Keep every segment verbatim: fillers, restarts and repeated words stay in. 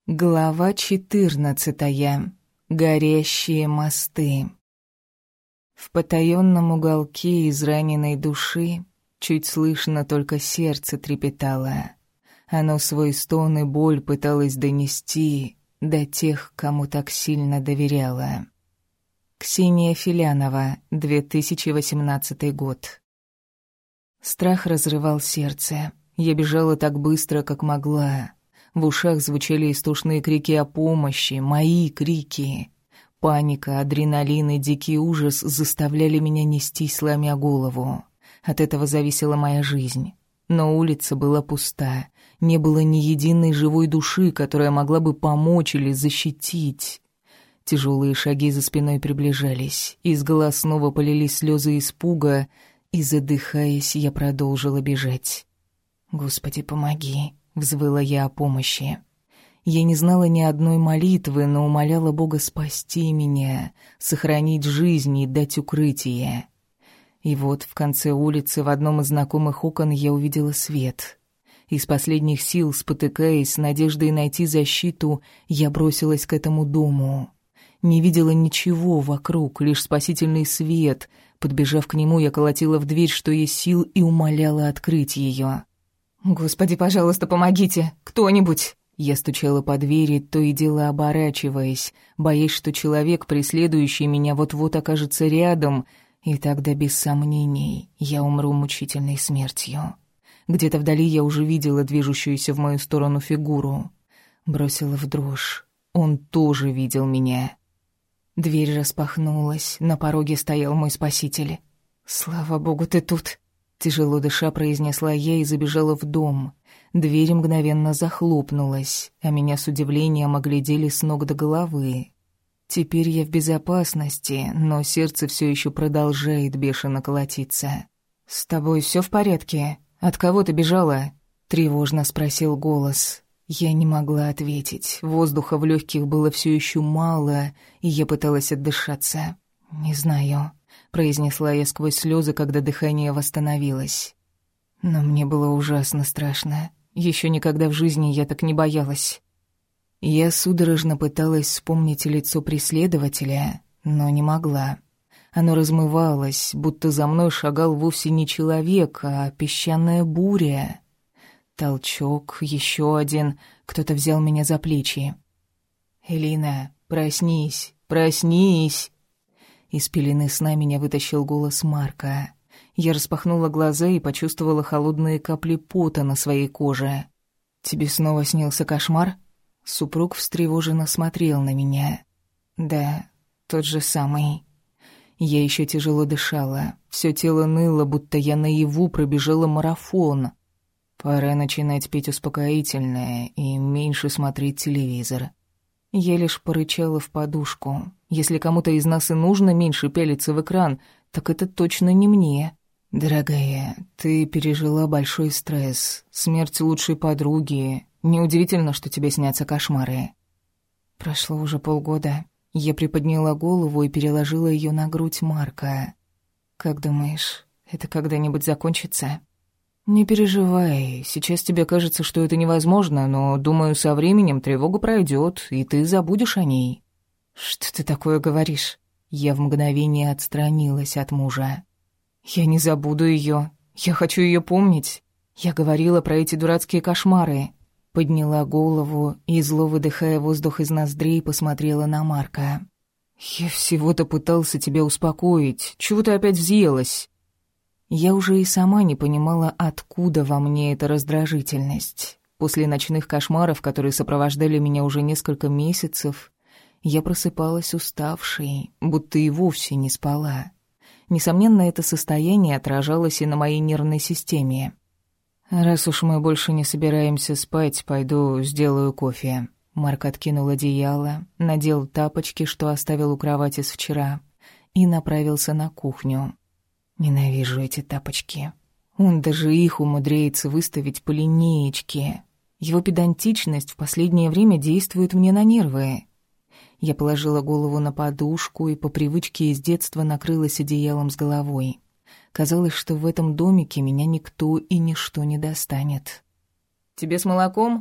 Глава четырнадцатая. Горящие мосты. В потаённом уголке израненной души чуть слышно только сердце трепетало. Оно свой стон и боль пыталось донести до тех, кому так сильно доверяла. Ксения Филянова, две тысячи восемнадцатый год. Страх разрывал сердце. Я бежала так быстро, как могла. В ушах звучали истошные крики о помощи, мои крики. Паника, адреналин и дикий ужас заставляли меня нестись, сломя голову. От этого зависела моя жизнь. Но улица была пуста. Не было ни единой живой души, которая могла бы помочь или защитить. Тяжелые шаги за спиной приближались. Из глаз снова полились слезы испуга, и, задыхаясь, я продолжила бежать. «Господи, помоги!» — взвыла я о помощи. Я не знала ни одной молитвы, но умоляла Бога спасти меня, сохранить жизнь и дать укрытие. И вот в конце улицы в одном из знакомых окон я увидела свет. Из последних сил, спотыкаясь, с надеждой найти защиту, я бросилась к этому дому. Не видела ничего вокруг, лишь спасительный свет. Подбежав к нему, я колотила в дверь, что есть сил, и умоляла открыть ее. «Господи, пожалуйста, помогите! Кто-нибудь!» Я стучала по двери, то и дело оборачиваясь, боясь, что человек, преследующий меня, вот-вот окажется рядом, и тогда, без сомнений, я умру мучительной смертью. Где-то вдали я уже видела движущуюся в мою сторону фигуру. Бросила в дрожь. Он тоже видел меня. Дверь распахнулась, на пороге стоял мой спаситель. «Слава богу, ты тут!» Тяжело дыша произнесла я и забежала в дом. Дверь мгновенно захлопнулась, а меня с удивлением оглядели с ног до головы. Теперь я в безопасности, но сердце все еще продолжает бешено колотиться. «С тобой все в порядке? От кого ты бежала?» — тревожно спросил голос. Я не могла ответить. Воздуха в легких было все еще мало, и я пыталась отдышаться. «Не знаю», — произнесла я сквозь слезы, когда дыхание восстановилось. Но мне было ужасно страшно. Еще никогда в жизни я так не боялась. Я судорожно пыталась вспомнить лицо преследователя, но не могла. Оно размывалось, будто за мной шагал вовсе не человек, а песчаная буря. Толчок, еще один. Кто-то взял меня за плечи. «Элина, проснись, проснись!» Из пелены сна меня вытащил голос Марка. Я распахнула глаза и почувствовала холодные капли пота на своей коже. «Тебе снова снился кошмар?» Супруг встревоженно смотрел на меня. «Да, тот же самый». Я еще тяжело дышала. Все тело ныло, будто я наяву пробежала марафон. Пора начинать пить успокоительное и меньше смотреть телевизор. Я лишь порычала в подушку. Если кому-то из нас и нужно меньше пялиться в экран, так это точно не мне. «Дорогая, ты пережила большой стресс, смерть лучшей подруги. Неудивительно, что тебе снятся кошмары». Прошло уже полгода. Я приподняла голову и переложила ее на грудь Марка. «Как думаешь, это когда-нибудь закончится?» «Не переживай, сейчас тебе кажется, что это невозможно, но, думаю, со временем тревога пройдет, и ты забудешь о ней». «Что ты такое говоришь?» Я в мгновение отстранилась от мужа. «Я не забуду ее. Я хочу ее помнить. Я говорила про эти дурацкие кошмары». Подняла голову и, зло выдыхая воздух из ноздрей, посмотрела на Марка. «Я всего-то пытался тебя успокоить. Чего ты опять взъелась?» Я уже и сама не понимала, откуда во мне эта раздражительность. После ночных кошмаров, которые сопровождали меня уже несколько месяцев, я просыпалась уставшей, будто и вовсе не спала. Несомненно, это состояние отражалось и на моей нервной системе. «Раз уж мы больше не собираемся спать, пойду сделаю кофе». Марк откинул одеяло, надел тапочки, что оставил у кровати с вчера, и направился на кухню. Ненавижу эти тапочки. Он даже их умудряется выставить по линеечке. Его педантичность в последнее время действует мне на нервы. Я положила голову на подушку и по привычке из детства накрылась одеялом с головой. Казалось, что в этом домике меня никто и ничто не достанет. «Тебе с молоком?»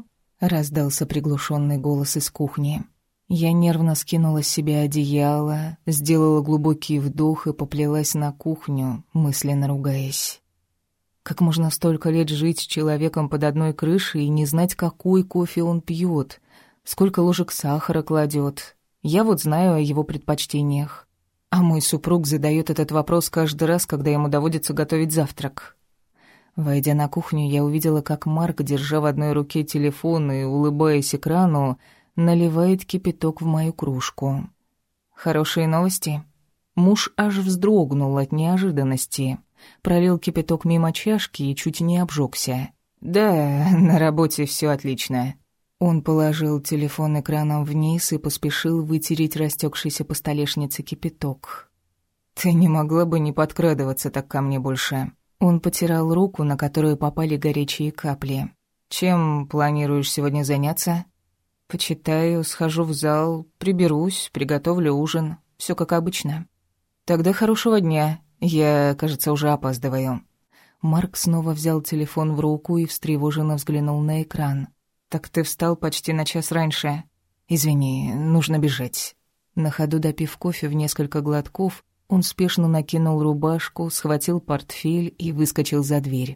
раздался приглушенный голос из кухни. Я нервно скинула с себя одеяло, сделала глубокий вдох и поплелась на кухню, мысленно ругаясь. Как можно столько лет жить с человеком под одной крышей и не знать, какой кофе он пьет, сколько ложек сахара кладет? Я вот знаю о его предпочтениях. А мой супруг задает этот вопрос каждый раз, когда ему доводится готовить завтрак. Войдя на кухню, я увидела, как Марк, держа в одной руке телефон и улыбаясь экрану, наливает кипяток в мою кружку. Хорошие новости. Муж аж вздрогнул от неожиданности. Пролил кипяток мимо чашки и чуть не обжегся. «Да, на работе все отлично». Он положил телефон экраном вниз и поспешил вытереть растекшийся по столешнице кипяток. «Ты не могла бы не подкрадываться так ко мне больше?» Он потирал руку, на которую попали горячие капли. «Чем планируешь сегодня заняться?» «Почитаю, схожу в зал, приберусь, приготовлю ужин. Все как обычно». «Тогда хорошего дня. Я, кажется, уже опаздываю». Марк снова взял телефон в руку и встревоженно взглянул на экран. «Так ты встал почти на час раньше. Извини, нужно бежать». На ходу допив кофе в несколько глотков, он спешно накинул рубашку, схватил портфель и выскочил за дверь.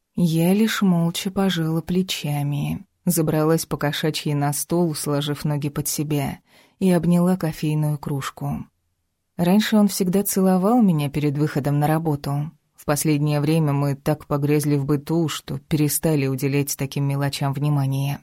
Я лишь молча пожала плечами, забралась по-кошачьи на стол, сложив ноги под себя, и обняла кофейную кружку. Раньше он всегда целовал меня перед выходом на работу. В последнее время мы так погрязли в быту, что перестали уделять таким мелочам внимания.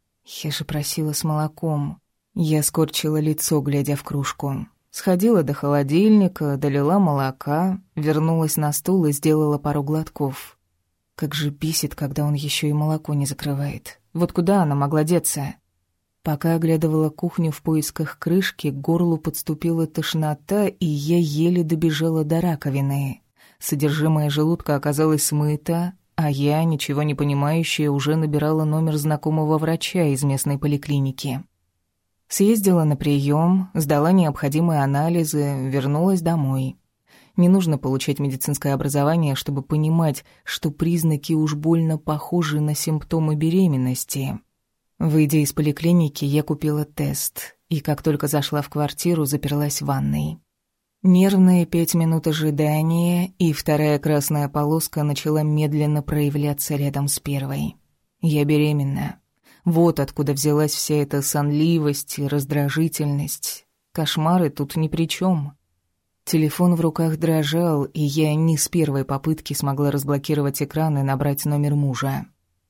Я же просила с молоком. Я скорчила лицо, глядя в кружку. Сходила до холодильника, долила молока, вернулась на стул и сделала пару глотков. Как же бесит, когда он еще и молоко не закрывает. Вот куда она могла деться? Пока оглядывала кухню в поисках крышки, к горлу подступила тошнота, и я еле добежала до раковины. Содержимое желудка оказалось смыто, а я, ничего не понимающая, уже набирала номер знакомого врача из местной поликлиники. Съездила на прием, сдала необходимые анализы, вернулась домой. Не нужно получать медицинское образование, чтобы понимать, что признаки уж больно похожи на симптомы беременности. Выйдя из поликлиники, я купила тест, и как только зашла в квартиру, заперлась в ванной. Нервные пять минут ожидания, и вторая красная полоска начала медленно проявляться рядом с первой. Я беременна. Вот откуда взялась вся эта сонливость и раздражительность. Кошмары тут ни при чем. Телефон в руках дрожал, и я не с первой попытки смогла разблокировать экран и набрать номер мужа.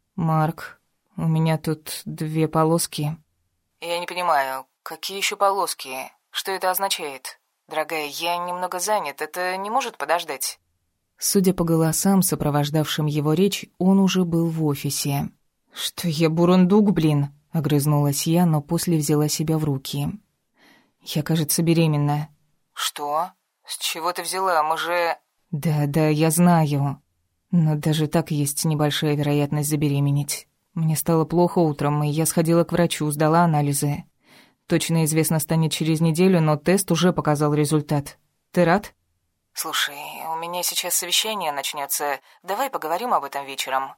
«Марк, у меня тут две полоски». «Я не понимаю, какие еще полоски? Что это означает? Дорогая, я немного занят, это не может подождать?» Судя по голосам, сопровождавшим его речь, он уже был в офисе. «Что я бурундук, блин?» — огрызнулась я, но после взяла себя в руки. «Я, кажется, беременна». «Что? С чего ты взяла? Мы же...» «Да, да, я знаю. Но даже так есть небольшая вероятность забеременеть. Мне стало плохо утром, и я сходила к врачу, сдала анализы. Точно известно станет через неделю, но тест уже показал результат. Ты рад?» «Слушай, у меня сейчас совещание начнется. Давай поговорим об этом вечером».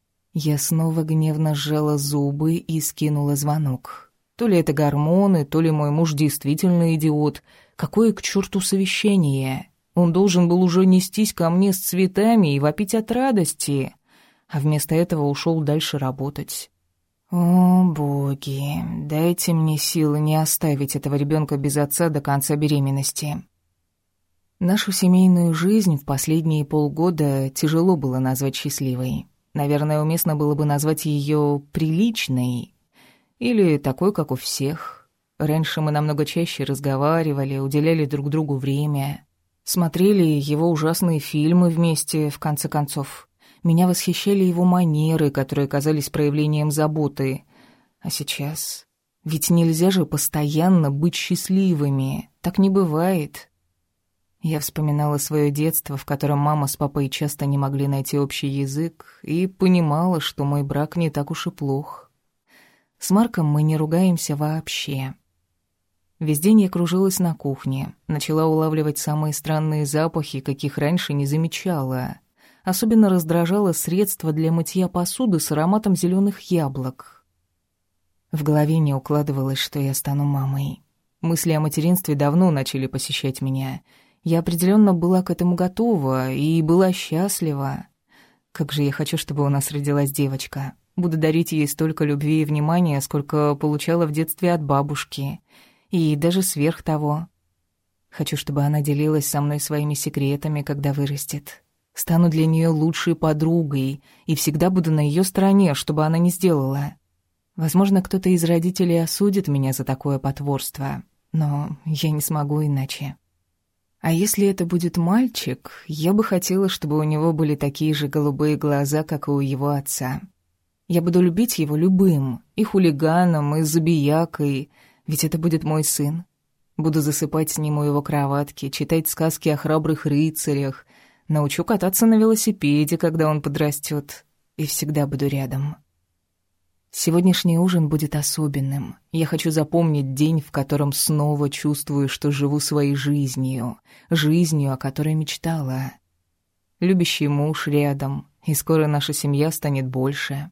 Я снова гневно сжала зубы и скинула звонок. То ли это гормоны, то ли мой муж действительно идиот. Какое к черту совещание? Он должен был уже нестись ко мне с цветами и вопить от радости, а вместо этого ушел дальше работать. О, боги, дайте мне силы не оставить этого ребенка без отца до конца беременности. Нашу семейную жизнь в последние полгода тяжело было назвать счастливой. Наверное, уместно было бы назвать ее приличной или такой, как у всех. Раньше мы намного чаще разговаривали, уделяли друг другу время, смотрели его ужасные фильмы вместе, в конце концов. Меня восхищали его манеры, которые казались проявлением заботы. А сейчас... Ведь нельзя же постоянно быть счастливыми. Так не бывает. Я вспоминала свое детство, в котором мама с папой часто не могли найти общий язык, и понимала, что мой брак не так уж и плох. С Марком мы не ругаемся вообще. Весь день я кружилась на кухне, начала улавливать самые странные запахи, каких раньше не замечала. Особенно раздражало средство для мытья посуды с ароматом зеленых яблок. В голове не укладывалось, что я стану мамой. Мысли о материнстве давно начали посещать меня. Я определенно была к этому готова и была счастлива. Как же я хочу, чтобы у нас родилась девочка. Буду дарить ей столько любви и внимания, сколько получала в детстве от бабушки. И даже сверх того. Хочу, чтобы она делилась со мной своими секретами, когда вырастет. Стану для нее лучшей подругой и всегда буду на ее стороне, чтобы она не сделала. Возможно, кто-то из родителей осудит меня за такое потворство, но я не смогу иначе. А если это будет мальчик, я бы хотела, чтобы у него были такие же голубые глаза, как и у его отца. Я буду любить его любым, и хулиганом, и забиякой, ведь это будет мой сын. Буду засыпать с ним у его кроватки, читать сказки о храбрых рыцарях, научу кататься на велосипеде, когда он подрастет, и всегда буду рядом. Сегодняшний ужин будет особенным. Я хочу запомнить день, в котором снова чувствую, что живу своей жизнью, жизнью, о которой мечтала. Любящий муж рядом, и скоро наша семья станет больше.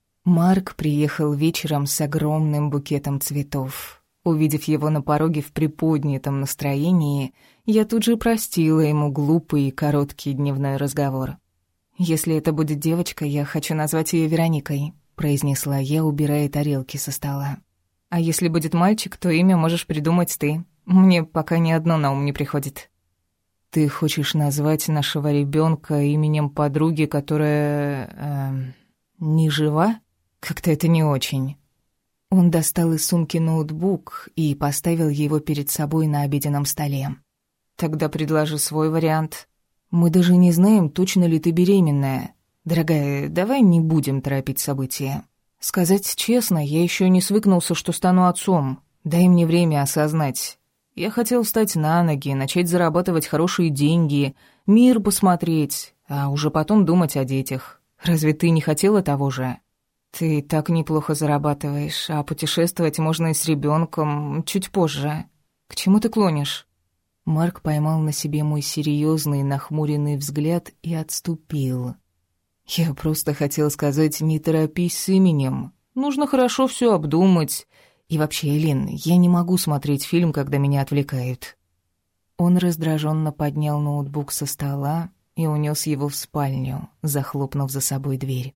Марк приехал вечером с огромным букетом цветов. Увидев его на пороге в приподнятом настроении, я тут же простила ему глупый и короткий дневной разговор. «Если это будет девочка, я хочу назвать ее Вероникой», — произнесла я, убирая тарелки со стола. «А если будет мальчик, то имя можешь придумать ты. Мне пока ни одно на ум не приходит». «Ты хочешь назвать нашего ребенка именем подруги, которая... Э, не жива? Как-то это не очень». Он достал из сумки ноутбук и поставил его перед собой на обеденном столе. «Тогда предложи свой вариант. Мы даже не знаем, точно ли ты беременная. Дорогая, давай не будем торопить события. Сказать честно, я еще не свыкнулся, что стану отцом. Дай мне время осознать. Я хотел встать на ноги, начать зарабатывать хорошие деньги, мир посмотреть, а уже потом думать о детях. Разве ты не хотела того же?» «Ты так неплохо зарабатываешь, а путешествовать можно и с ребенком чуть позже. К чему ты клонишь?» Марк поймал на себе мой серьезный нахмуренный взгляд и отступил. «Я просто хотел сказать, не торопись с именем. Нужно хорошо все обдумать. И вообще, Элин, я не могу смотреть фильм, когда меня отвлекают». Он раздраженно поднял ноутбук со стола и унес его в спальню, захлопнув за собой дверь.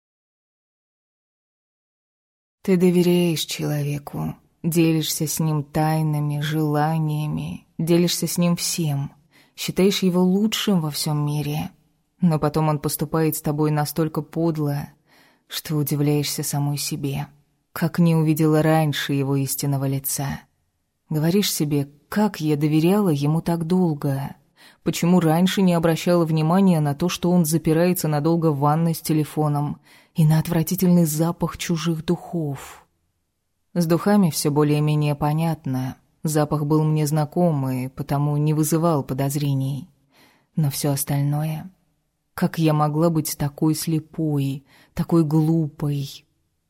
Ты доверяешь человеку, делишься с ним тайнами, желаниями, делишься с ним всем, считаешь его лучшим во всем мире, но потом он поступает с тобой настолько подло, что удивляешься самой себе, как не увидела раньше его истинного лица. Говоришь себе, как я доверяла ему так долго, почему раньше не обращала внимания на то, что он запирается надолго в ванной с телефоном, и на отвратительный запах чужих духов. С духами все более-менее понятно. Запах был мне знакомый, потому не вызывал подозрений. Но все остальное... Как я могла быть такой слепой, такой глупой?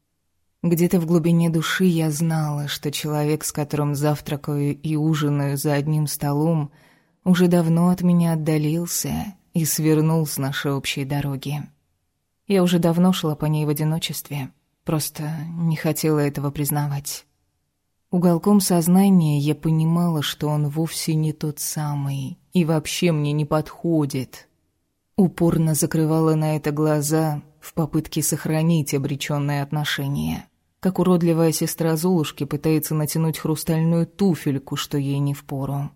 Где-то в глубине души я знала, что человек, с которым завтракаю и ужинаю за одним столом, уже давно от меня отдалился и свернул с нашей общей дороги. Я уже давно шла по ней в одиночестве, просто не хотела этого признавать. Уголком сознания я понимала, что он вовсе не тот самый и вообще мне не подходит. Упорно закрывала на это глаза в попытке сохранить обречённые отношения, как уродливая сестра Золушки пытается натянуть хрустальную туфельку, что ей не впору.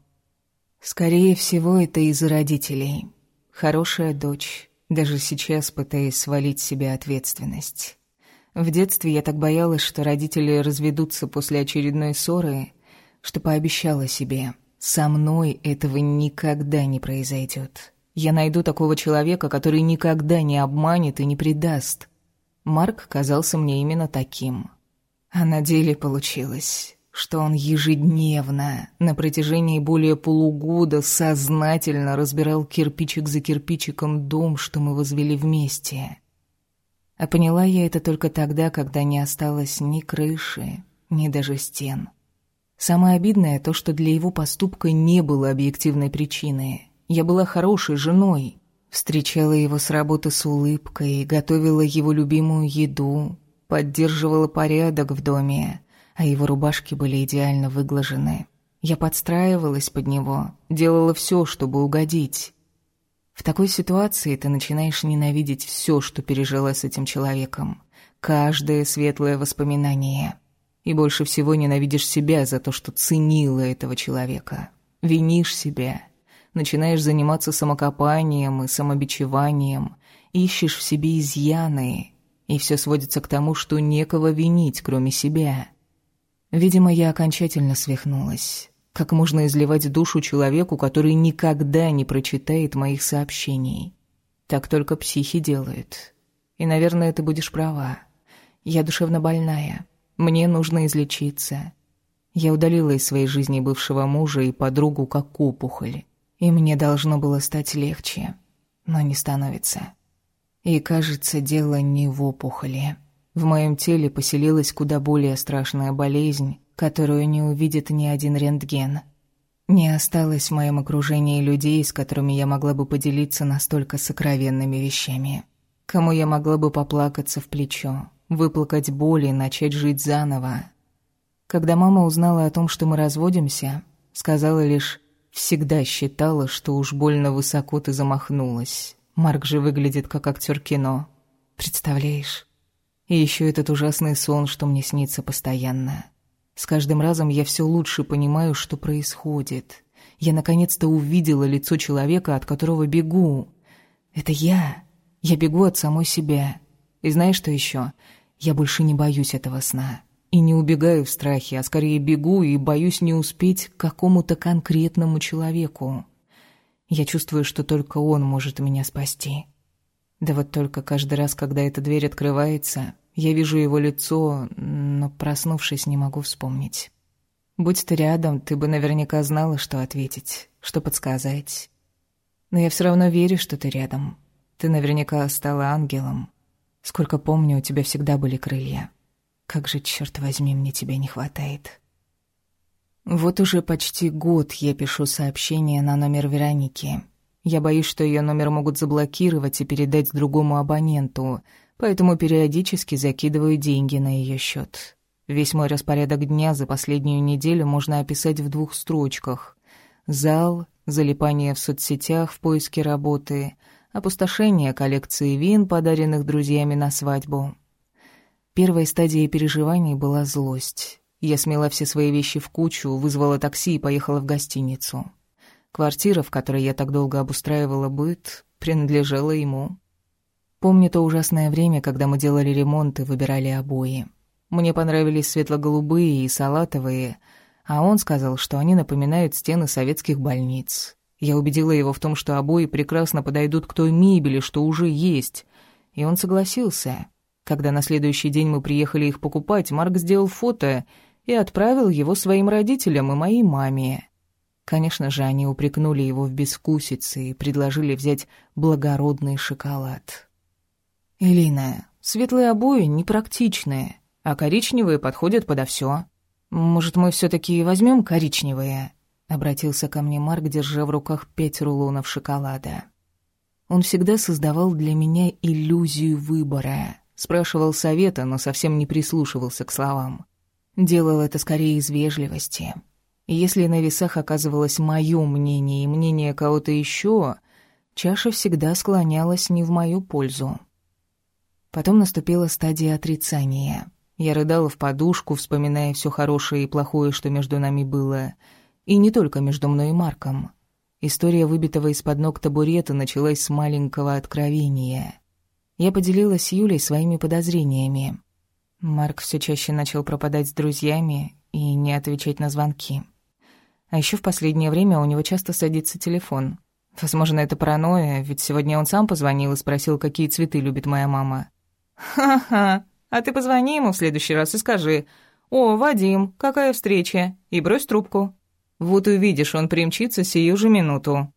Скорее всего, это из-за родителей. Хорошая дочь. Даже сейчас пытаясь свалить с себя ответственность. В детстве я так боялась, что родители разведутся после очередной ссоры, что пообещала себе, со мной этого никогда не произойдет. Я найду такого человека, который никогда не обманет и не предаст. Марк казался мне именно таким. А на деле получилось, что он ежедневно, на протяжении более полугода сознательно разбирал кирпичик за кирпичиком дом, что мы возвели вместе. А поняла я это только тогда, когда не осталось ни крыши, ни даже стен. Самое обидное то, что для его поступка не было объективной причины. Я была хорошей женой, встречала его с работы с улыбкой, готовила его любимую еду, поддерживала порядок в доме, а его рубашки были идеально выглажены. Я подстраивалась под него, делала все, чтобы угодить. В такой ситуации ты начинаешь ненавидеть все, что пережила с этим человеком. Каждое светлое воспоминание. И больше всего ненавидишь себя за то, что ценила этого человека. Винишь себя. Начинаешь заниматься самокопанием и самобичеванием. Ищешь в себе изъяны. И все сводится к тому, что некого винить, кроме себя. Видимо, я окончательно свихнулась. Как можно изливать душу человеку, который никогда не прочитает моих сообщений? Так только психи делают. И, наверное, ты будешь права. Я душевно больная. Мне нужно излечиться. Я удалила из своей жизни бывшего мужа и подругу как опухоль. И мне должно было стать легче. Но не становится. И, кажется, дело не в опухоли. В моем теле поселилась куда более страшная болезнь, которую не увидит ни один рентген. Не осталось в моем окружении людей, с которыми я могла бы поделиться настолько сокровенными вещами. Кому я могла бы поплакаться в плечо, выплакать боль и начать жить заново. Когда мама узнала о том, что мы разводимся, сказала лишь: «Всегда считала, что уж больно высоко ты замахнулась. Марк же выглядит как актер кино. Представляешь? И еще этот ужасный сон, что мне снится постоянно. С каждым разом я все лучше понимаю, что происходит. Я наконец-то увидела лицо человека, от которого бегу. Это я. Я бегу от самой себя. И знаешь, что еще? Я больше не боюсь этого сна. И не убегаю в страхе, а скорее бегу и боюсь не успеть к какому-то конкретному человеку. Я чувствую, что только он может меня спасти. Да вот только каждый раз, когда эта дверь открывается, я вижу его лицо, но, проснувшись, не могу вспомнить. Будь ты рядом, ты бы наверняка знала, что ответить, что подсказать. Но я все равно верю, что ты рядом. Ты наверняка стала ангелом. Сколько помню, у тебя всегда были крылья. Как же, черт возьми, мне тебя не хватает. Вот уже почти год я пишу сообщение на номер Вероники. Я боюсь, что ее номер могут заблокировать и передать другому абоненту, поэтому периодически закидываю деньги на ее счет. Весь мой распорядок дня за последнюю неделю можно описать в двух строчках. Зал, залипание в соцсетях в поиске работы, опустошение коллекции вин, подаренных друзьями на свадьбу. Первой стадией переживаний была злость. Я смела все свои вещи в кучу, вызвала такси и поехала в гостиницу. Квартира, в которой я так долго обустраивала быт, принадлежала ему. Помню то ужасное время, когда мы делали ремонт и выбирали обои. Мне понравились светло-голубые и салатовые, а он сказал, что они напоминают стены советских больниц. Я убедила его в том, что обои прекрасно подойдут к той мебели, что уже есть, и он согласился. Когда на следующий день мы приехали их покупать, Марк сделал фото и отправил его своим родителям и моей маме. Конечно же, они упрекнули его в безвкусице и предложили взять благородный шоколад. «Элина, светлые обои непрактичные, а коричневые подходят подо всё. Может, мы всё-таки возьмём коричневые?» Обратился ко мне Марк, держа в руках пять рулонов шоколада. Он всегда создавал для меня иллюзию выбора. Спрашивал совета, но совсем не прислушивался к словам. Делал это скорее из вежливости. И если на весах оказывалось моё мнение и мнение кого-то ещё, чаша всегда склонялась не в мою пользу. Потом наступила стадия отрицания. Я рыдала в подушку, вспоминая всё хорошее и плохое, что между нами было. И не только между мной и Марком. История выбитого из-под ног табурета началась с маленького откровения. Я поделилась с Юлей своими подозрениями. Марк все чаще начал пропадать с друзьями и не отвечать на звонки. А еще в последнее время у него часто садится телефон. Возможно, это паранойя, ведь сегодня он сам позвонил и спросил, какие цветы любит моя мама. «Ха-ха, а ты позвони ему в следующий раз и скажи: «О, Вадим, какая встреча?» и брось трубку. Вот увидишь, он примчится сию же минуту».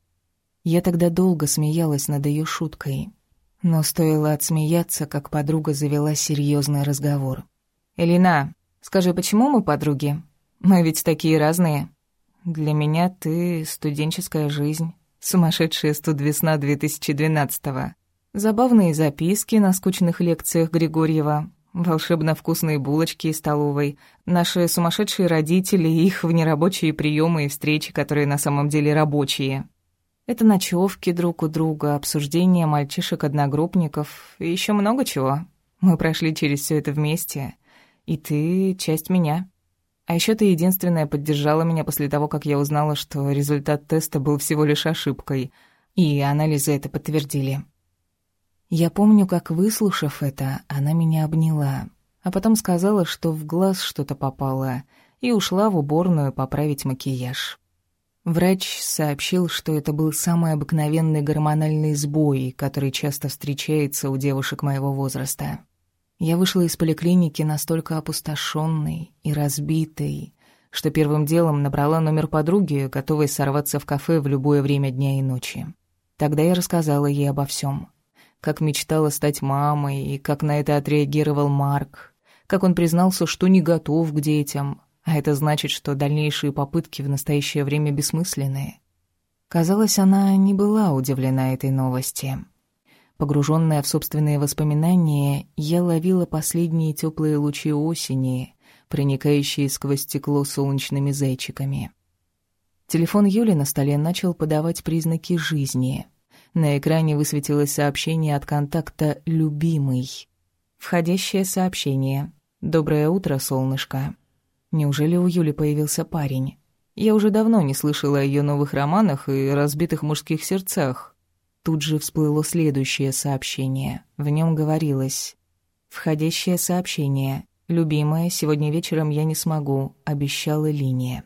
Я тогда долго смеялась над ее шуткой. Но стоило отсмеяться, как подруга завела серьезный разговор. «Элина, скажи, почему мы подруги? Мы ведь такие разные. Для меня ты студенческая жизнь, сумасшедшая студвесна две тысячи двенадцатого. Забавные записки на скучных лекциях Григорьева, Волшебно вкусные булочки из столовой, наши сумасшедшие родители, их внерабочие приемы и встречи, которые на самом деле рабочие. Это ночевки друг у друга, обсуждения мальчишек-одногруппников и еще много чего. Мы прошли через все это вместе, и ты — часть меня. А еще ты единственная поддержала меня после того, как я узнала, что результат теста был всего лишь ошибкой, и анализы это подтвердили. Я помню, как, выслушав это, она меня обняла, а потом сказала, что в глаз что-то попало, и ушла в уборную поправить макияж. Врач сообщил, что это был самый обыкновенный гормональный сбой, который часто встречается у девушек моего возраста. Я вышла из поликлиники настолько опустошенной и разбитой, что первым делом набрала номер подруги, готовой сорваться в кафе в любое время дня и ночи. Тогда я рассказала ей обо всем. Как мечтала стать мамой, и как на это отреагировал Марк, как он признался, что не готов к детям, а это значит, что дальнейшие попытки в настоящее время бессмысленные. Казалось, она не была удивлена этой новости. Погруженная в собственные воспоминания, я ловила последние теплые лучи осени, проникающие сквозь стекло солнечными зайчиками. Телефон Юли на столе начал подавать признаки жизни. На экране высветилось сообщение от контакта «Любимый». Входящее сообщение. «Доброе утро, солнышко». Неужели у Юли появился парень? Я уже давно не слышала о ее новых романах и разбитых мужских сердцах. Тут же всплыло следующее сообщение. В нем говорилось: «Входящее сообщение. Любимая, сегодня вечером я не смогу. Обещала линия».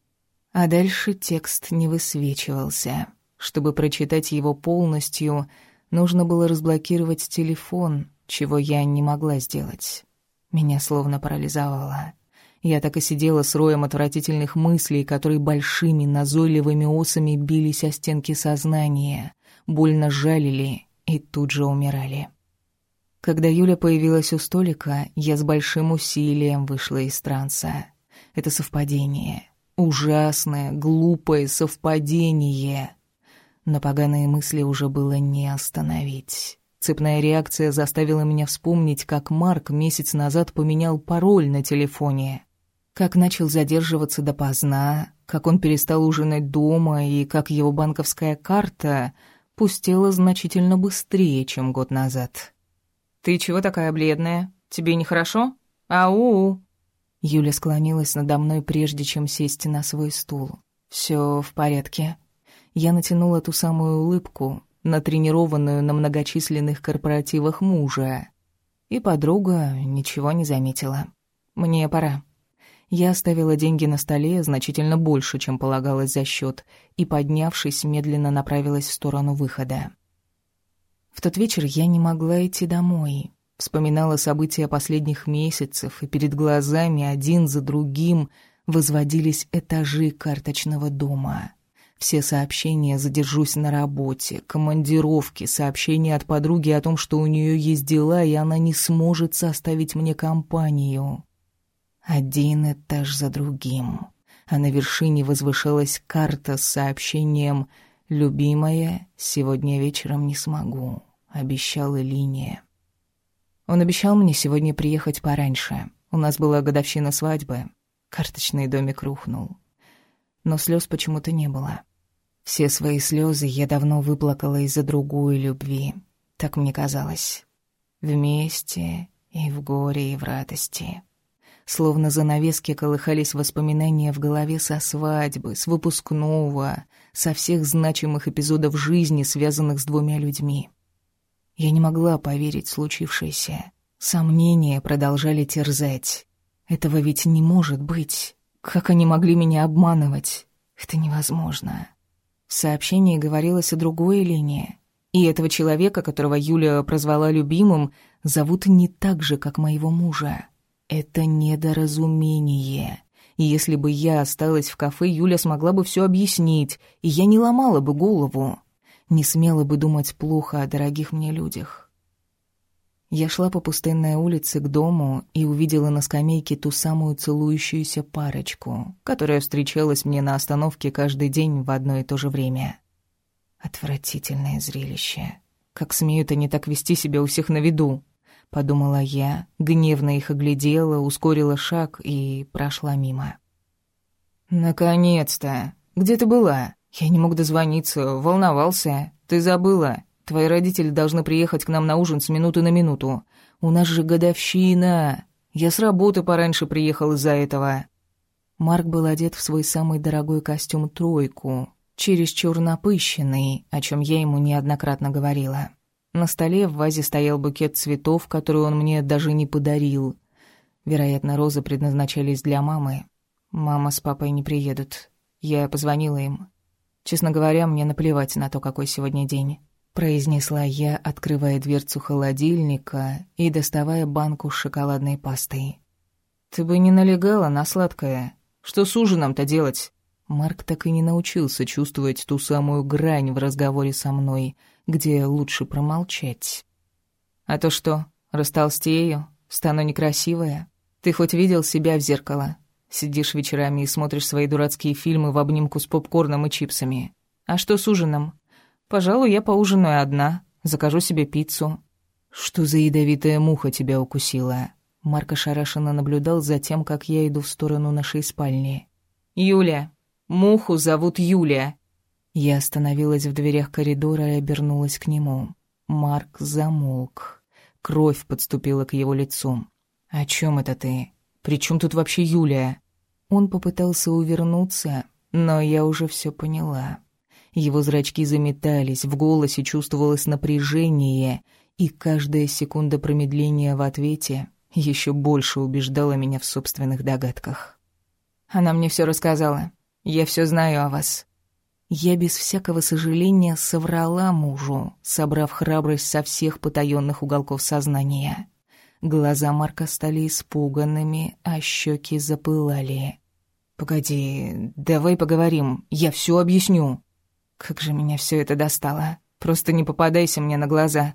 А дальше текст не высвечивался. Чтобы прочитать его полностью, нужно было разблокировать телефон, чего я не могла сделать. Меня словно парализовало. Я так и сидела с роем отвратительных мыслей, которые большими назойливыми осами бились о стенки сознания, больно жалили и тут же умирали. Когда Юля появилась у столика, я с большим усилием вышла из транса. Это совпадение. Ужасное, глупое совпадение. Но поганые мысли уже было не остановить. Цепная реакция заставила меня вспомнить, как Марк месяц назад поменял пароль на телефоне. Как начал задерживаться допоздна, как он перестал ужинать дома и как его банковская карта пустела значительно быстрее, чем год назад. «Ты чего такая бледная? Тебе нехорошо? Ау!» Юля склонилась надо мной, прежде чем сесть на свой стул. «Всё в порядке». Я натянула ту самую улыбку, натренированную на многочисленных корпоративах мужа. И подруга ничего не заметила. «Мне пора». Я оставила деньги на столе, значительно больше, чем полагалось за счет, и, поднявшись, медленно направилась в сторону выхода. В тот вечер я не могла идти домой. Вспоминала события последних месяцев, и перед глазами один за другим возводились этажи карточного дома. Все сообщения «задержусь на работе», командировки, сообщения от подруги о том, что у нее есть дела, и она не сможет составить мне компанию. Один этаж за другим, а на вершине возвышалась карта с сообщением «Любимая, сегодня вечером не смогу», — обещала линия. Он обещал мне сегодня приехать пораньше. У нас была годовщина свадьбы. Карточный домик рухнул. Но слез почему-то не было. Все свои слезы я давно выплакала из-за другой любви. Так мне казалось. Вместе и в горе, и в радости. Словно занавески колыхались воспоминания в голове со свадьбы, с выпускного, со всех значимых эпизодов жизни, связанных с двумя людьми. Я не могла поверить в случившееся. Сомнения продолжали терзать. Этого ведь не может быть. Как они могли меня обманывать? Это невозможно. В сообщении говорилось о другой линии. И этого человека, которого Юля прозвала любимым, зовут не так же, как моего мужа. Это недоразумение. И если бы я осталась в кафе, Юля смогла бы все объяснить, и я не ломала бы голову, не смела бы думать плохо о дорогих мне людях. Я шла по пустынной улице к дому и увидела на скамейке ту самую целующуюся парочку, которая встречалась мне на остановке каждый день в одно и то же время. Отвратительное зрелище. Как смеют они так вести себя у всех на виду? подумала я, гневно их оглядела, ускорила шаг и прошла мимо. «Наконец-то! Где ты была? Я не мог дозвониться, волновался. Ты забыла. Твои родители должны приехать к нам на ужин с минуты на минуту. У нас же годовщина. Я с работы пораньше приехал из-за этого». Марк был одет в свой самый дорогой костюм «тройку», чересчур напыщенный, о чем я ему неоднократно говорила. На столе в вазе стоял букет цветов, который он мне даже не подарил. Вероятно, розы предназначались для мамы. Мама с папой не приедут. Я позвонила им. Честно говоря, мне наплевать на то, какой сегодня день. Произнесла я, открывая дверцу холодильника и доставая банку с шоколадной пастой. «Ты бы не налегала на сладкое. Что с ужином-то делать?» Марк так и не научился чувствовать ту самую грань в разговоре со мной, где лучше промолчать. «А то что, растолстею? Стану некрасивая? Ты хоть видел себя в зеркало? Сидишь вечерами и смотришь свои дурацкие фильмы в обнимку с попкорном и чипсами. А что с ужином? Пожалуй, я поужинаю одна, закажу себе пиццу». «Что за ядовитая муха тебя укусила?» Марк ошарашенно наблюдал за тем, как я иду в сторону нашей спальни. «Юля. Муху зовут Юля». Я остановилась в дверях коридора и обернулась к нему. Марк замолк. Кровь подступила к его лицу. «О чем это ты? При чем тут вообще Юля?» Он попытался увернуться, но я уже все поняла. Его зрачки заметались, в голосе чувствовалось напряжение, и каждая секунда промедления в ответе еще больше убеждала меня в собственных догадках. «Она мне все рассказала. Я все знаю о вас». Я без всякого сожаления соврала мужу, собрав храбрость со всех потаенных уголков сознания. Глаза Марка стали испуганными, а щеки запылали. «Погоди, давай поговорим, я все объясню». Как же меня все это достало. Просто не попадайся мне на глаза.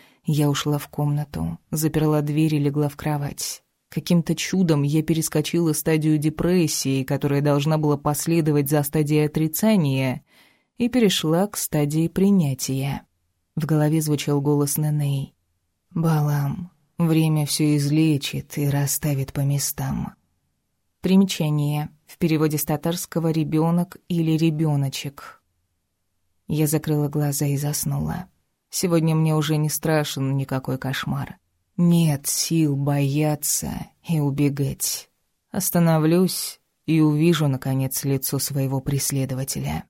Я ушла в комнату, заперла дверь и легла в кровать. Каким-то чудом я перескочила стадию депрессии, которая должна была последовать за стадией отрицания, и перешла к стадии принятия. В голове звучал голос Нэнэй. «Балам, время все излечит и расставит по местам». Примечание. В переводе с татарского «ребенок» или «ребеночек». Я закрыла глаза и заснула. Сегодня мне уже не страшен никакой кошмар. Нет сил бояться и убегать. Остановлюсь и увижу, наконец, лицо своего преследователя.